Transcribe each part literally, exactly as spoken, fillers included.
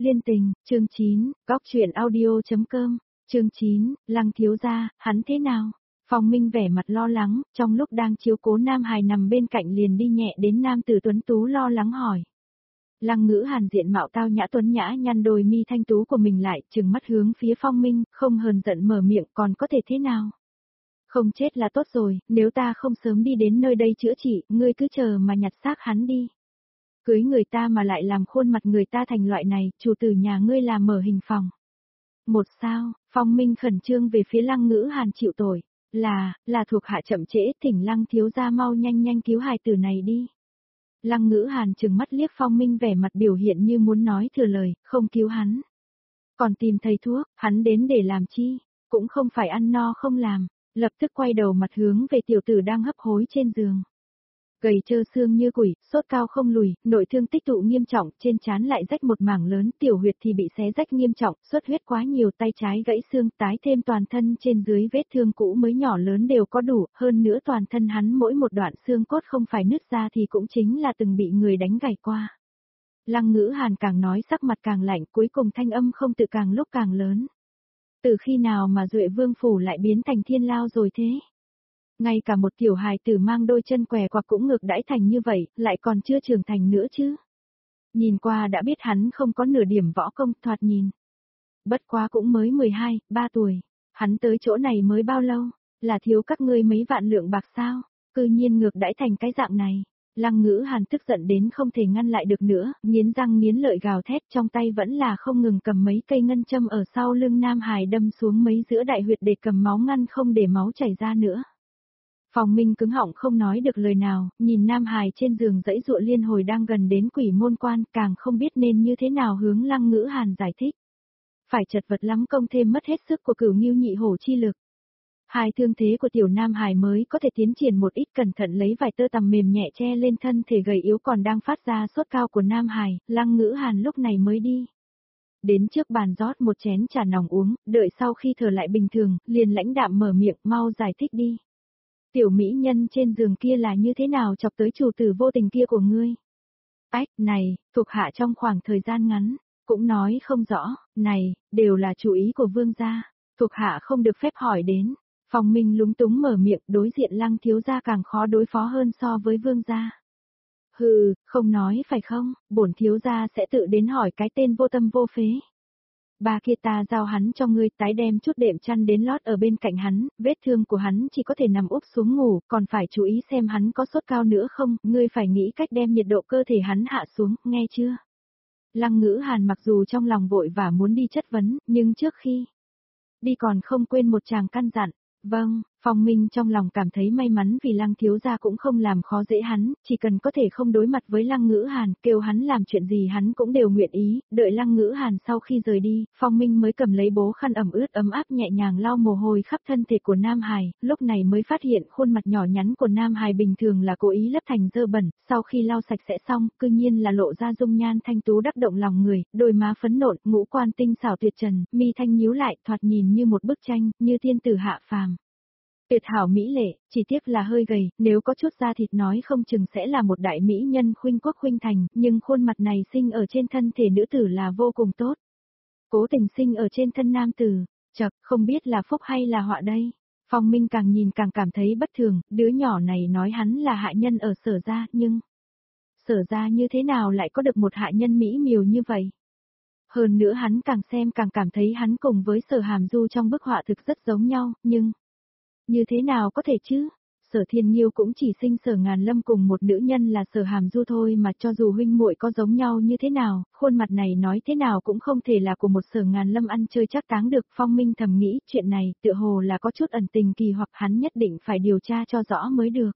Liên tình, chương chín, góc truyện audio.com, chương chín, Lăng thiếu gia, hắn thế nào? Phong Minh vẻ mặt lo lắng, trong lúc đang chiếu cố Nam Hải nằm bên cạnh liền đi nhẹ đến nam tử tuấn tú lo lắng hỏi. Lăng Ngữ Hàn diện mạo tao nhã tuấn nhã nhăn đôi mi thanh tú của mình lại, trừng mắt hướng phía Phong Minh, không hờn giận mở miệng, còn có thể thế nào? Không chết là tốt rồi, nếu ta không sớm đi đến nơi đây chữa trị, ngươi cứ chờ mà nhặt xác hắn đi. Cưới người ta mà lại làm khuôn mặt người ta thành loại này, chủ tử nhà ngươi làm mở hình phòng. Một sao, Phong Minh khẩn trương về phía Lăng Ngữ Hàn chịu tội, là, là thuộc hạ chậm trễ, thỉnh Lăng thiếu gia mau nhanh nhanh cứu hài tử này đi. Lăng Ngữ Hàn trừng mắt liếc Phong Minh vẻ mặt biểu hiện như muốn nói thừa lời, không cứu hắn. Còn tìm thầy thuốc, hắn đến để làm chi, cũng không phải ăn no không làm, lập tức quay đầu mặt hướng về tiểu tử đang hấp hối trên giường. Gầy trơ xương như quỷ, sốt cao không lùi, nội thương tích tụ nghiêm trọng, trên trán lại rách một mảng lớn, tiểu huyệt thì bị xé rách nghiêm trọng, xuất huyết quá nhiều, tay trái gãy xương, tái thêm toàn thân trên dưới vết thương cũ mới nhỏ lớn đều có đủ, hơn nữa toàn thân hắn mỗi một đoạn xương cốt không phải nứt ra thì cũng chính là từng bị người đánh gãy qua. Lăng Ngữ Hàn càng nói sắc mặt càng lạnh, cuối cùng thanh âm không tự càng lúc càng lớn. Từ khi nào mà Duệ Vương phủ lại biến thành thiên lao rồi thế? Ngay cả một tiểu hài tử mang đôi chân què quạc cũng ngược đãi thành như vậy, lại còn chưa trưởng thành nữa chứ. Nhìn qua đã biết hắn không có nửa điểm võ công, thoạt nhìn. Bất quá cũng mới mười hai, ba tuổi. Hắn tới chỗ này mới bao lâu, là thiếu các ngươi mấy vạn lượng bạc sao, cư nhiên ngược đãi thành cái dạng này. Lăng Ngữ Hàn tức giận đến không thể ngăn lại được nữa, nghiến răng nghiến lợi gào thét, trong tay vẫn là không ngừng cầm mấy cây ngân châm ở sau lưng Nam Hải đâm xuống mấy giữa đại huyệt để cầm máu ngăn không để máu chảy ra nữa. Phong Minh cứng họng không nói được lời nào, nhìn Nam Hải trên giường dãy dụa liên hồi đang gần đến quỷ môn quan, càng không biết nên như thế nào hướng Lăng Ngữ Hàn giải thích. Phải chật vật lắm công thêm mất hết sức của Cửu Ngưu Nhị Hổ chi lực. Hai thương thế của tiểu Nam Hải mới có thể tiến triển một ít, cẩn thận lấy vài tơ tằm mềm nhẹ che lên thân thể gầy yếu còn đang phát ra sốt cao của Nam Hải, Lăng Ngữ Hàn lúc này mới đi. Đến trước bàn rót một chén trà nóng uống, đợi sau khi thở lại bình thường, liền lãnh đạm mở miệng, mau giải thích đi. Tiểu mỹ nhân trên giường kia là như thế nào chọc tới chủ tử vô tình kia của ngươi? Ách, này, thuộc hạ trong khoảng thời gian ngắn, cũng nói không rõ, này, đều là chủ ý của vương gia, thuộc hạ không được phép hỏi đến. Phong Minh lúng túng mở miệng, đối diện Lăng thiếu gia càng khó đối phó hơn so với vương gia. Hừ, không nói phải không, bổn thiếu gia sẽ tự đến hỏi cái tên vô tâm vô phế. Ba kia ta giao hắn cho ngươi, tái đem chút đệm chăn đến lót ở bên cạnh hắn, vết thương của hắn chỉ có thể nằm úp xuống ngủ, còn phải chú ý xem hắn có sốt cao nữa không, ngươi phải nghĩ cách đem nhiệt độ cơ thể hắn hạ xuống, nghe chưa? Lăng Ngữ Hàn mặc dù trong lòng vội và muốn đi chất vấn, nhưng trước khi đi còn không quên một tràng căn dặn. Vâng, Phong Minh trong lòng cảm thấy may mắn vì Lăng thiếu gia cũng không làm khó dễ hắn, chỉ cần có thể không đối mặt với Lăng Ngữ Hàn, kêu hắn làm chuyện gì hắn cũng đều nguyện ý, đợi Lăng Ngữ Hàn sau khi rời đi, Phong Minh mới cầm lấy bố khăn ẩm ướt ấm áp nhẹ nhàng lau mồ hôi khắp thân thể của Nam Hải, lúc này mới phát hiện khuôn mặt nhỏ nhắn của Nam Hải bình thường là cố ý lấp thành dơ bẩn, sau khi lau sạch sẽ xong, cư nhiên là lộ ra dung nhan thanh tú đắc động lòng người, đôi má phấn nộn, ngũ quan tinh xảo tuyệt trần, mi thanh nhíu lại, thoạt nhìn như một bức tranh, như thiên tử hạ phàm. Tuyệt hảo mỹ lệ, chỉ tiếc là hơi gầy, nếu có chút da thịt nói không chừng sẽ là một đại mỹ nhân khuynh quốc khuynh thành, nhưng khuôn mặt này sinh ở trên thân thể nữ tử là vô cùng tốt. Cố tình sinh ở trên thân nam tử, chật, không biết là phúc hay là họa đây. Phong Minh càng nhìn càng cảm thấy bất thường, đứa nhỏ này nói hắn là hạ nhân ở Sở gia, nhưng Sở gia như thế nào lại có được một hạ nhân mỹ miều như vậy? Hơn nữa hắn càng xem càng cảm thấy hắn cùng với Sở Hàm Du trong bức họa thực rất giống nhau, nhưng như thế nào có thể chứ? Sở Thiên Nhiêu cũng chỉ sinh Sở Ngàn Lâm cùng một nữ nhân là Sở Hàm Du thôi mà cho dù huynh muội có giống nhau như thế nào, khuôn mặt này nói thế nào cũng không thể là của một Sở Ngàn Lâm ăn chơi chắc táng được. Phong Minh thầm nghĩ chuyện này tựa hồ là có chút ẩn tình kỳ hoặc hắn nhất định phải điều tra cho rõ mới được.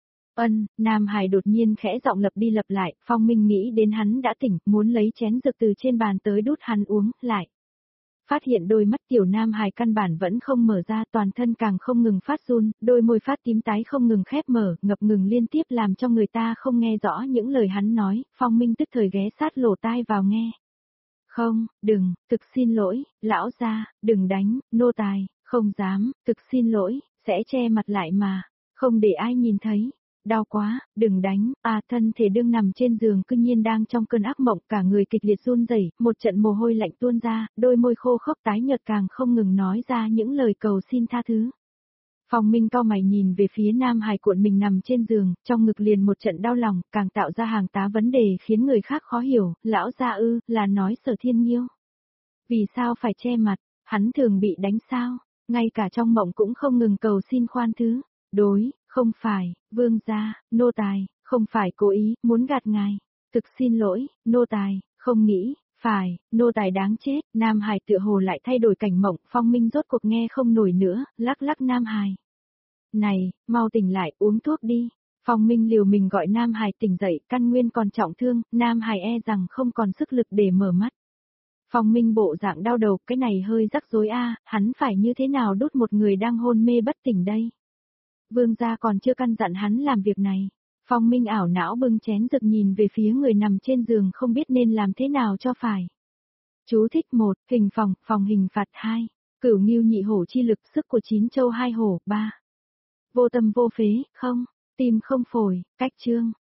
Ân, Nam Hải đột nhiên khẽ giọng lặp đi lặp lại, Phong Minh nghĩ đến hắn đã tỉnh, muốn lấy chén dược từ trên bàn tới đút hắn uống, lại phát hiện đôi mắt tiểu Nam Hải căn bản vẫn không mở ra, toàn thân càng không ngừng phát run, đôi môi phát tím tái không ngừng khép mở, ngập ngừng liên tiếp làm cho người ta không nghe rõ những lời hắn nói. Phong Minh tức thời ghé sát lỗ tai vào nghe. Không, đừng, thực xin lỗi, lão gia, đừng đánh, nô tài, không dám, thực xin lỗi, sẽ che mặt lại mà, không để ai nhìn thấy. đau quá, đừng đánh, à thân thể đương nằm trên giường cư nhiên đang trong cơn ác mộng, cả người kịch liệt run rẩy, một trận mồ hôi lạnh tuôn ra, đôi môi khô khốc tái nhợt càng không ngừng nói ra những lời cầu xin tha thứ. Phong Minh cau mày nhìn về phía Nam Hải cuộn mình nằm trên giường, trong ngực liền một trận đau lòng, càng tạo ra hàng tá vấn đề khiến người khác khó hiểu, lão gia ư, là nói Sở Thiên Nhiêu. Vì sao phải che mặt, hắn thường bị đánh sao, ngay cả trong mộng cũng không ngừng cầu xin khoan thứ, đối, không phải, vương gia, nô tài, không phải cố ý, muốn gạt ngài, thực xin lỗi, nô tài, không nghĩ, phải, nô tài đáng chết, Nam Hải tựa hồ lại thay đổi cảnh mộng, Phong Minh rốt cuộc nghe không nổi nữa, lắc lắc Nam Hải. Này, mau tỉnh lại, uống thuốc đi. Phong Minh liều mình gọi Nam Hải tỉnh dậy, căn nguyên còn trọng thương, Nam Hải e rằng không còn sức lực để mở mắt. Phong Minh bộ dạng đau đầu, cái này hơi rắc rối a, hắn phải như thế nào đút một người đang hôn mê bất tỉnh đây. Vương gia còn chưa căn dặn hắn làm việc này. Phong Minh ảo não bưng chén rực nhìn về phía người nằm trên giường không biết nên làm thế nào cho phải. Chú thích một, hình phòng, phòng hình phạt hai, cửu nghiêu nhị hổ chi lực sức của chín châu hai hổ, ba. Vô tâm vô phế, không, tim không phổi, cách chương.